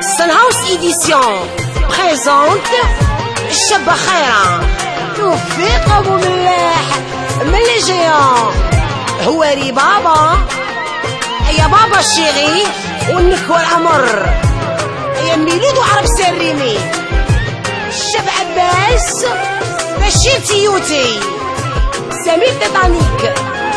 Sunhouse Édition présente الشابة خيرة توفيق أبو ملاح من الجيان هواري بابا يا بابا الشيغي والنكوى الأمر يا ميلود وعرب سريمي الشاب عباس بشير تيوتي سمير تيتانيك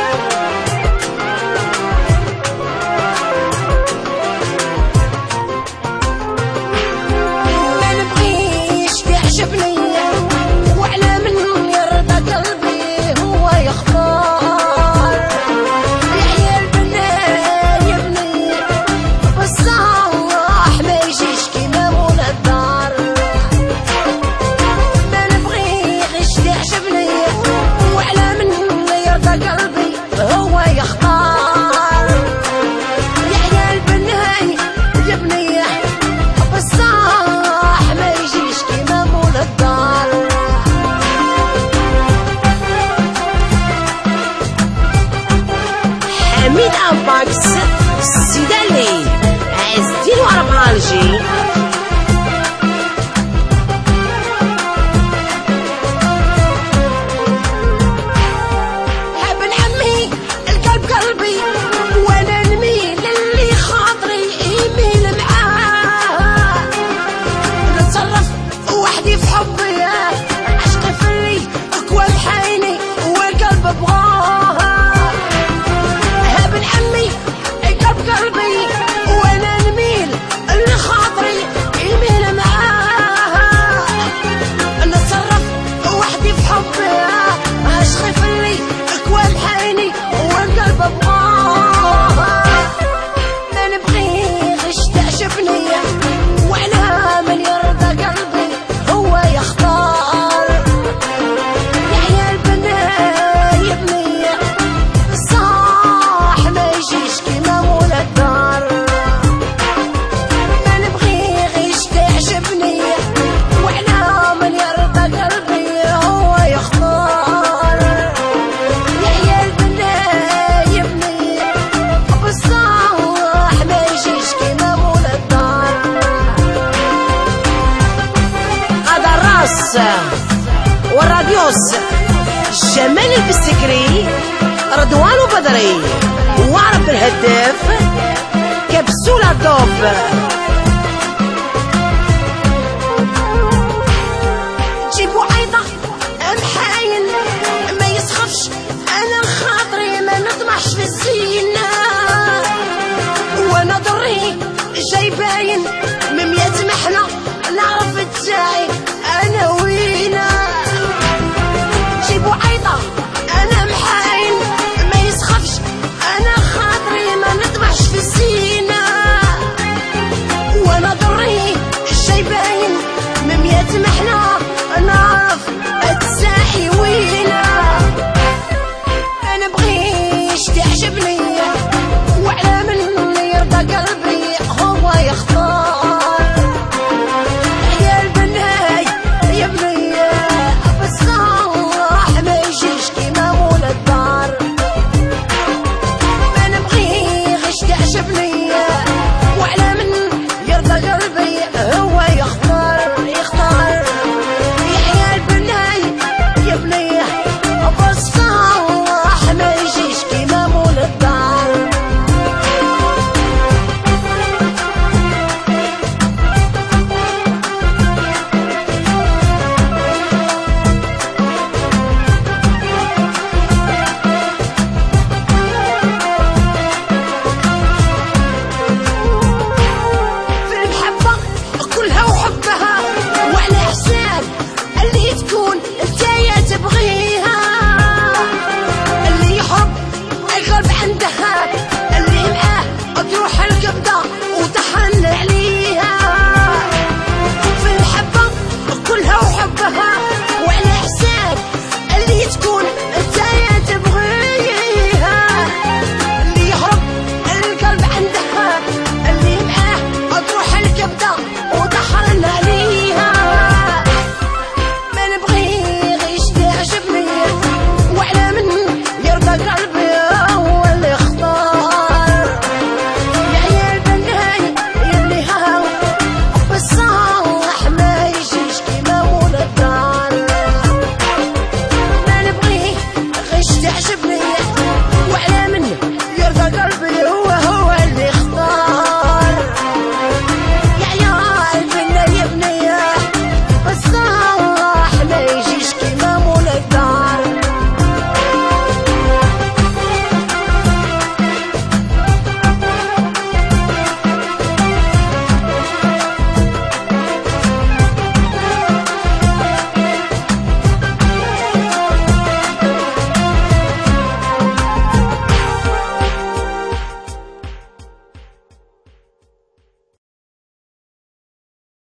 حميد أباكس السيدالي عز الدين وعرب عالجي ابن عمي القلب قلبي وانا نميل اللي خاطري يميل معاه نتصرف وحدي في حبي عشقي في اللي اقوى الحيني والقلب ابغاه قلبي وانا نميل اللي خاطري يميل معاها نتصرف وحدي في حبي عشقي في اللي اكوى الحيني والقلب ابغاها ما نبغيش تعجبني وعلى من يرضى قلبي هو يختار يا عيال بنا يبني صاح ما يجيش كيما والراديوس جمال البسكري رضوان وبدري وعرب الهداف كبسولة دوب جيبوا عيطة محاين ما يسخفش انا خاطري ما نطمعش في الزينة وانا ضري جاي باين من 100 محنة نعرف التاعي انا وينا جيبوا عيطة انا محاين ما يسخفش انا خاطري ما نطمعش في الزينة وانا ضري الشي باين من 100 محنة نعرف التساحي وينا ما نبغيش تعجبني وعلى من يرضى قلبي هو يختار